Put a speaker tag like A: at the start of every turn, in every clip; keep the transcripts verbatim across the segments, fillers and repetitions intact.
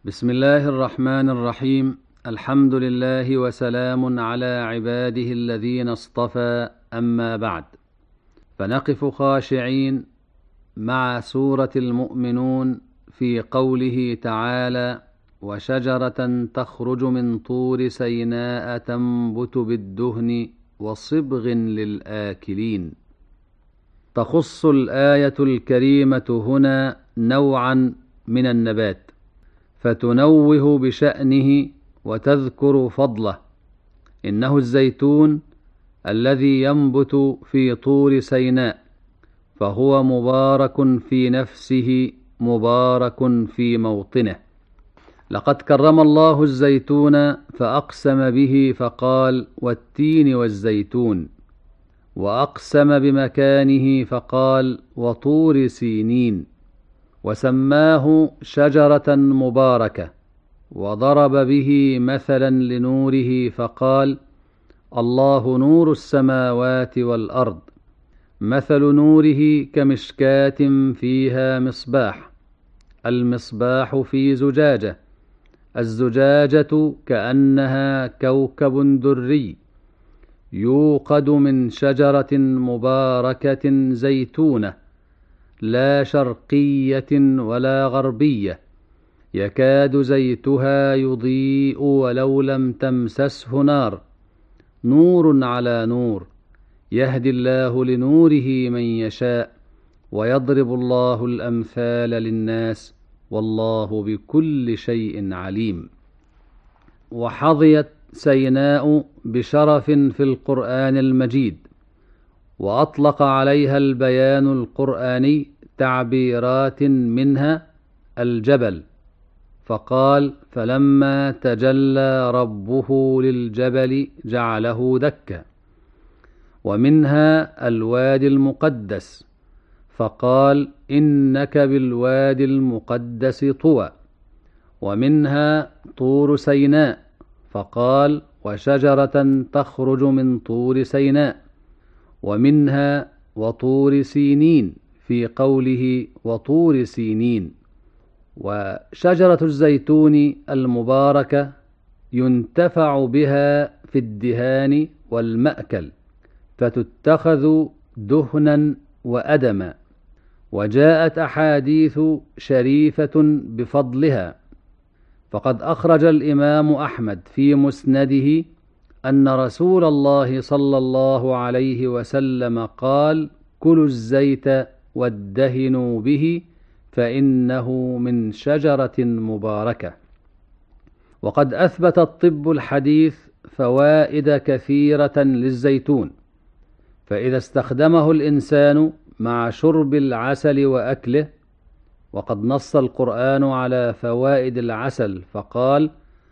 A: بسم الله الرحمن الرحيم. الحمد لله وسلام على عباده الذين اصطفى، أما بعد، فنقف خاشعين مع سورة المؤمنون في قوله تعالى: وشجرة تخرج من طور سيناء تنبت بالدهن وصبغ للآكلين. تخص الآية الكريمة هنا نوعا من النبات، فتنوه بشأنه وتذكر فضله. إنه الزيتون الذي ينبت في طور سيناء، فهو مبارك في نفسه، مبارك في موطنه. لقد كرم الله الزيتون فأقسم به فقال: والتين والزيتون، وأقسم بمكانه فقال: وطور سينين، وسماه شجرة مباركة، وضرب به مثلا لنوره فقال: الله نور السماوات والأرض، مثل نوره كمشكاة فيها مصباح، المصباح في زجاجة، الزجاجة كأنها كوكب دري، يوقد من شجرة مباركة زيتونة، لا شرقية ولا غربية، يكاد زيتها يضيء ولو لم تمسسه نار، نور على نور، يهدي الله لنوره من يشاء، ويضرب الله الأمثال للناس، والله بكل شيء عليم. وحظيت سيناء بشرف في القرآن المجيد، وأطلق عليها البيان القرآني تعبيرات منها الجبل، فقال: فلما تجلى ربه للجبل جعله دكا. ومنها الوادي المقدس، فقال: إنك بالوادي المقدس طوى. ومنها طور سيناء، فقال: وشجرة تخرج من طور سيناء. ومنها وطور سينين في قوله: وطور سينين. وشجرة الزيتون المباركة ينتفع بها في الدهان والمأكل، فتتخذ دهنا وأدما، وجاءت أحاديث شريفة بفضلها. فقد أخرج الإمام أحمد في مسنده أن رسول الله صلى الله عليه وسلم قال: كلوا الزيت وادهنوا به، فإنه من شجرة مباركة. وقد أثبت الطب الحديث فوائد كثيرة للزيتون، فإذا استخدمه الإنسان مع شرب العسل وأكله، وقد نص القرآن على فوائد العسل فقال: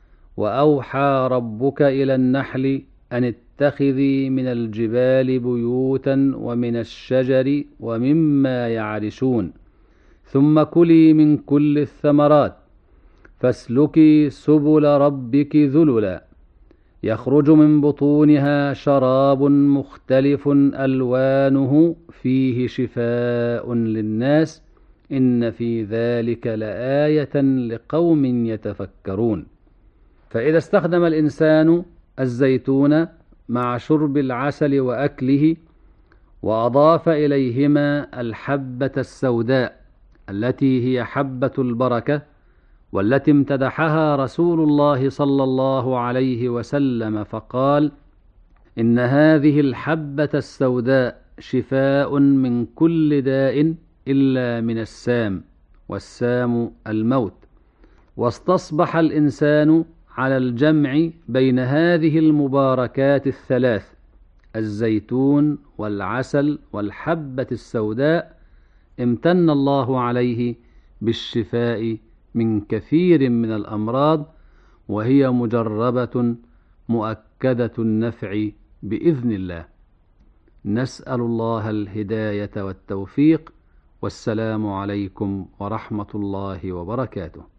A: وأوحى ربك إلى النحل أن اتخذي من الجبال بيوتا ومن الشجر ومما يعرشون، ثم كلي من كل الثمرات فاسلكي سبل ربك ذللا، يخرج من بطونها شراب مختلف ألوانه فيه شفاء للناس، إن في ذلك لآية لقوم يتفكرون. فإذا استخدم الإنسان الزيتون مع شرب العسل وأكله، وأضاف إليهما الحبة السوداء التي هي حبة البركة، والتي امتدحها رسول الله صلى الله عليه وسلم فقال: إن هذه الحبة السوداء شفاء من كل داء إلا من السام، والسام الموت. واستصبح الإنسان على الجمع بين هذه المباركات الثلاث، الزيتون والعسل والحبة السوداء، امتن الله عليه بالشفاء من كثير من الأمراض، وهي مجربة مؤكدة النفع بإذن الله. نسأل الله الهداية والتوفيق، والسلام عليكم ورحمة الله وبركاته.